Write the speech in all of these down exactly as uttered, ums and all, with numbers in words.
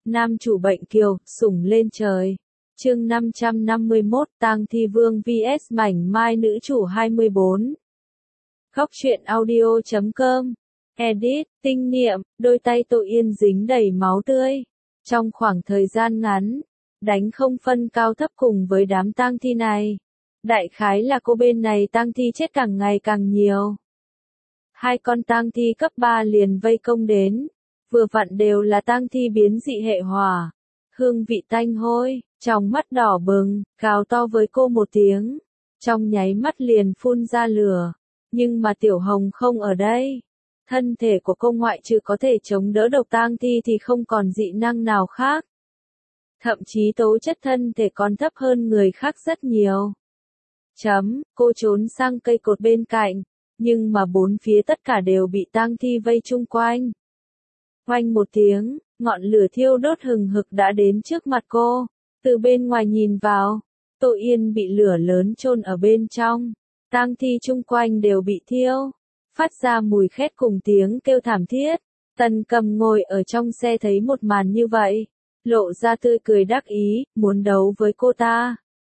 Nam chủ bệnh kiều, sủng lên trời. Chương năm trăm năm mươi mốt, Tang Thi Vương vs Mảnh Mai nữ chủ hai mươi bốn. Góc truyện audio chấm com. Edit, tinh niệm, đôi tay Tô Yên dính đầy máu tươi. Trong khoảng thời gian ngắn, đánh không phân cao thấp cùng với đám tang thi này. Đại khái là cô bên này tang thi chết càng ngày càng nhiều. Hai con tang thi cấp ba liền vây công đến. Vừa vặn đều là tang thi biến dị hệ hỏa. Hương vị tanh hôi, trong mắt đỏ bừng, gào to với cô một tiếng. Trong nháy mắt liền phun ra lửa. Nhưng mà Tiểu Hồng không ở đây. Thân thể của cô ngoại trừ có thể chống đỡ độc tang thi thì không còn dị năng nào khác. Thậm chí tố chất thân thể còn thấp hơn người khác rất nhiều. Chấm, cô trốn sang cây cột bên cạnh. Nhưng mà bốn phía tất cả đều bị tang thi vây chung quanh. Oanh một tiếng, ngọn lửa thiêu đốt hừng hực đã đến trước mặt cô. Từ bên ngoài nhìn vào, Tô Yên bị lửa lớn chôn ở bên trong. Tang thi chung quanh đều bị thiêu, phát ra mùi khét cùng tiếng kêu thảm thiết. Tần Cầm ngồi ở trong xe thấy một màn như vậy, lộ ra tươi cười đắc ý, muốn đấu với cô ta.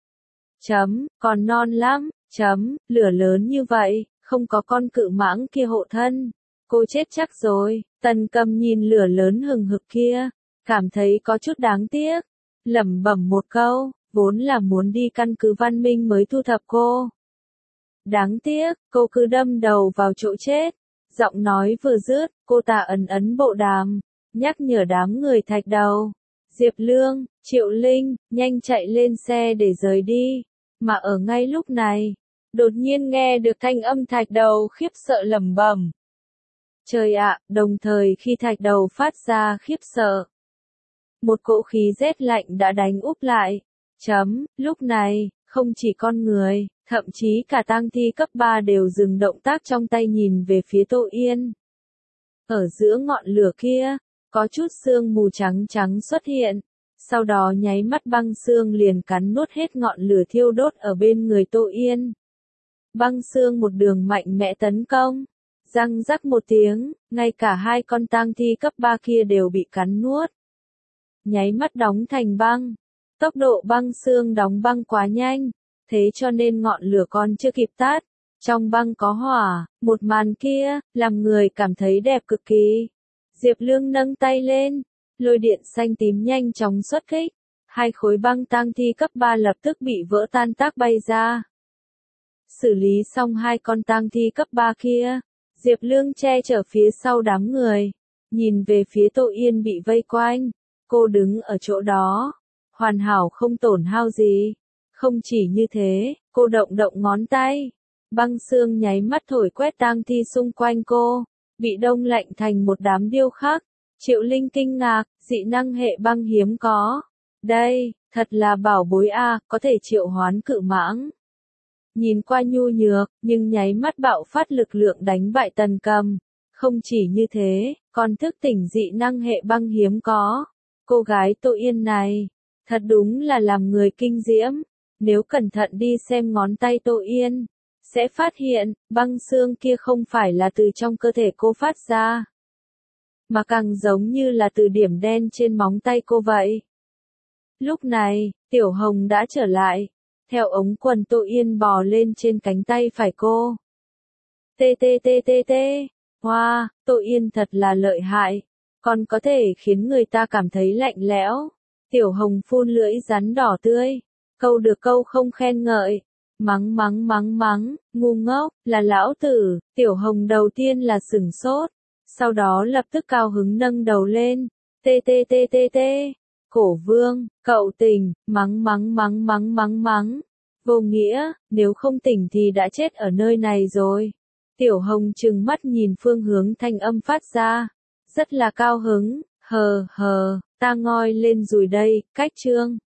Chấm, còn non lắm, chấm, lửa lớn như vậy, không có con cự mãng kia hộ thân. Cô chết chắc rồi. Tần Cầm nhìn lửa lớn hừng hực kia, cảm thấy có chút đáng tiếc. Lẩm bẩm một câu, vốn là muốn đi căn cứ văn minh mới thu thập cô. Đáng tiếc, cô cứ đâm đầu vào chỗ chết. Giọng nói vừa dứt, cô ta ấn ấn bộ đàm, nhắc nhở đám người Thạch Đầu, Diệp Lương, Triệu Linh, nhanh chạy lên xe để rời đi. Mà ở ngay lúc này, đột nhiên nghe được thanh âm Thạch Đầu khiếp sợ lẩm bẩm. Trời ạ, đồng thời khi Thạch Đầu phát ra khiếp sợ, một cỗ khí rét lạnh đã đánh úp lại. Chấm, lúc này, không chỉ con người, thậm chí cả tang thi cấp ba đều dừng động tác trong tay nhìn về phía Tô Yên. Ở giữa ngọn lửa kia, có chút sương mù trắng trắng xuất hiện, sau đó nháy mắt băng sương liền cắn nuốt hết ngọn lửa thiêu đốt ở bên người Tô Yên. Băng sương một đường mạnh mẽ tấn công. Răng rắc một tiếng, ngay cả hai con tang thi cấp ba kia đều bị cắn nuốt. Nháy mắt đóng thành băng. Tốc độ băng xương đóng băng quá nhanh, thế cho nên ngọn lửa còn chưa kịp tắt. Trong băng có hỏa, một màn kia, làm người cảm thấy đẹp cực kỳ. Diệp Lương nâng tay lên, lôi điện xanh tím nhanh chóng xuất kích. Hai khối băng tang thi cấp ba lập tức bị vỡ tan tác bay ra. Xử lý xong hai con tang thi cấp ba kia. Diệp Lương che chở phía sau đám người, nhìn về phía Tô Yên bị vây quanh, cô đứng ở chỗ đó, hoàn hảo không tổn hao gì. Không chỉ như thế, cô động động ngón tay, băng sương nháy mắt thổi quét tang thi xung quanh cô, bị đông lạnh thành một đám điêu khắc. Triệu Linh kinh ngạc, dị năng hệ băng hiếm có. Đây, thật là bảo bối a, có thể triệu hoán cự mãng. Nhìn qua nhu nhược, nhưng nháy mắt bạo phát lực lượng đánh bại Tần Cầm. Không chỉ như thế, còn thức tỉnh dị năng hệ băng hiếm có. Cô gái Tô Yên này, thật đúng là làm người kinh diễm. Nếu cẩn thận đi xem ngón tay Tô Yên, sẽ phát hiện, băng xương kia không phải là từ trong cơ thể cô phát ra, mà càng giống như là từ điểm đen trên móng tay cô vậy. Lúc này, Tiểu Hồng đã trở lại. Theo ống quần Tô Yên bò lên trên cánh tay phải cô. Tê tê tê tê tê. Hoa, wow, Tô Yên thật là lợi hại. Còn có thể khiến người ta cảm thấy lạnh lẽo. Tiểu Hồng phun lưỡi rắn đỏ tươi. Câu được câu không khen ngợi. Mắng mắng mắng mắng, ngu ngốc, là lão tử. Tiểu Hồng đầu tiên là sửng sốt. Sau đó lập tức cao hứng nâng đầu lên. Tê tê tê tê tê. Cổ Vương, cậu tỉnh, mắng mắng mắng mắng mắng mắng. Vô nghĩa, nếu không tỉnh thì đã chết ở nơi này rồi. Tiểu Hồng trừng mắt nhìn phương hướng thanh âm phát ra. Rất là cao hứng, hờ hờ, ta ngoi lên rồi đây, cách chương.